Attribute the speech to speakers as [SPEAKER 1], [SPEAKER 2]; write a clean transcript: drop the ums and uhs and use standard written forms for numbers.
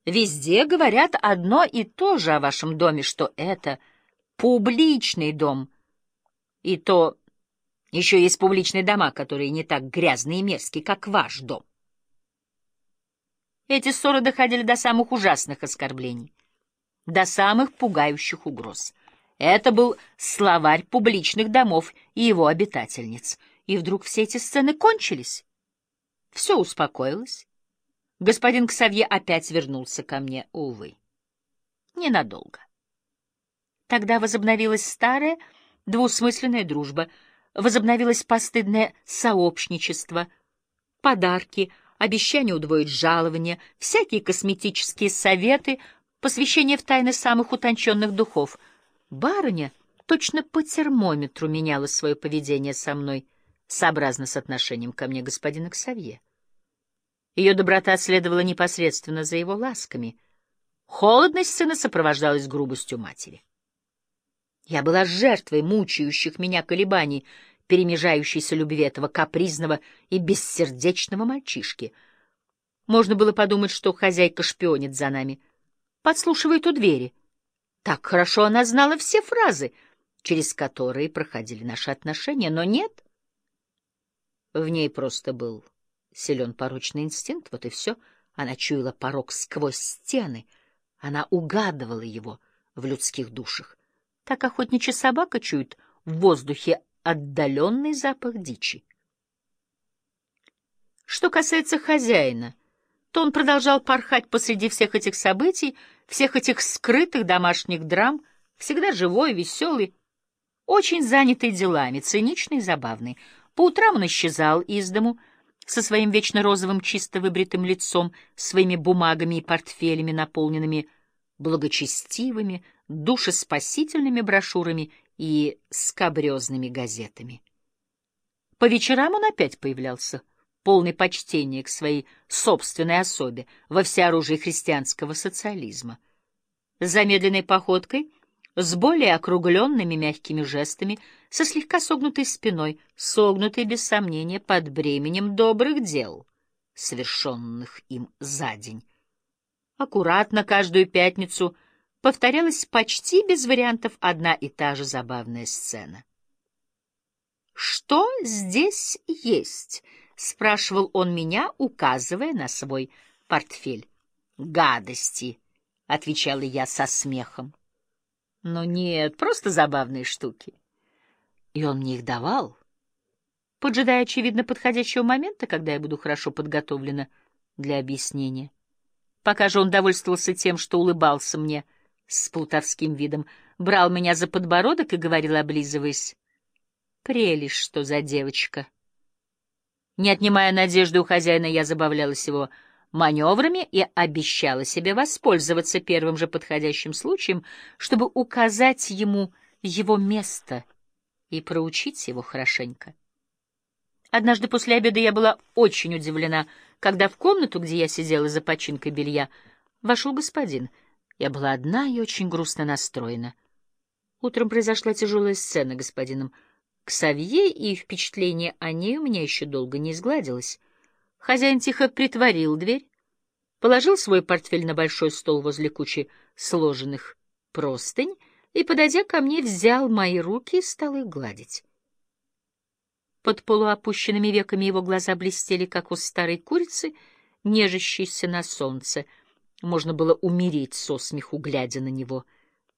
[SPEAKER 1] Везде говорят одно и то же о вашем доме, что это публичный дом. И то еще есть публичные дома, которые не так грязные и мерзкие, как ваш дом. Эти ссоры доходили до самых ужасных оскорблений, до самых пугающих угроз. Это был словарь публичных домов и его обитательниц. И вдруг все эти сцены кончились. Все успокоилось. Господин Ксавье опять вернулся ко мне, увы, ненадолго. Тогда возобновилась старая двусмысленная дружба, возобновилось постыдное сообщничество, подарки, обещание удвоить жалование, всякие косметические советы, посвящение в тайны самых утонченных духов. Барыня точно по термометру меняла свое поведение со мной, сообразно с отношением ко мне господина Ксавье. Ее доброта следовала непосредственно за его ласками. Холодность сына сопровождалась грубостью матери. Я была жертвой мучающих меня колебаний, перемежающейся любви этого капризного и бессердечного мальчишки. Можно было подумать, что хозяйка шпионит за нами, подслушивает у двери. Так хорошо она знала все фразы, через которые проходили наши отношения, но нет. В ней просто был силен порочный инстинкт, вот и все. Она чуяла порок сквозь стены, она угадывала его в людских душах. Так охотничья собака чует в воздухе отдаленный запах дичи. Что касается хозяина, то он продолжал порхать посреди всех этих событий, всех этих скрытых домашних драм, всегда живой, веселый, очень занятый делами, циничный и забавный. По утрам он исчезал из дому со своим вечно розовым, чисто выбритым лицом, своими бумагами и портфелями, наполненными благочестивыми, душеспасительными брошюрами и скабрезными газетами. По вечерам он опять появлялся, полный почтения к своей собственной особе, во всеоружии христианского социализма. С замедленной походкой, с более округленными мягкими жестами, со слегка согнутой спиной, согнутой, без сомнения, под бременем добрых дел, совершенных им за день. Аккуратно каждую пятницу повторялась почти без вариантов одна и та же забавная сцена. «Что здесь есть?» — спрашивал он меня, указывая на свой портфель. «Гадости», — отвечала я со смехом. «Но нет, просто забавные штуки». И он мне их давал, поджидая, очевидно, подходящего момента, когда я буду хорошо подготовлена для объяснения. Пока же он довольствовался тем, что улыбался мне с плутовским видом, брал меня за подбородок и говорил, облизываясь: «Прелесть, что за девочка!» Не отнимая надежды у хозяина, я забавлялась его маневрами и обещала себе воспользоваться первым же подходящим случаем, чтобы указать ему его место и проучить его хорошенько. Однажды после обеда я была очень удивлена, когда в комнату, где я сидела за починкой белья, вошел господин. Я была одна и очень грустно настроена. Утром произошла тяжелая сцена с господином Ксавье, и впечатление о ней у меня еще долго не изгладилось. Хозяин тихо притворил дверь, положил свой портфель на большой стол возле кучи сложенных простынь и, подойдя ко мне, взял мои руки и стал их гладить. Под полуопущенными веками его глаза блестели, как у старой курицы, нежащейся на солнце. Можно было умереть со смеху, глядя на него —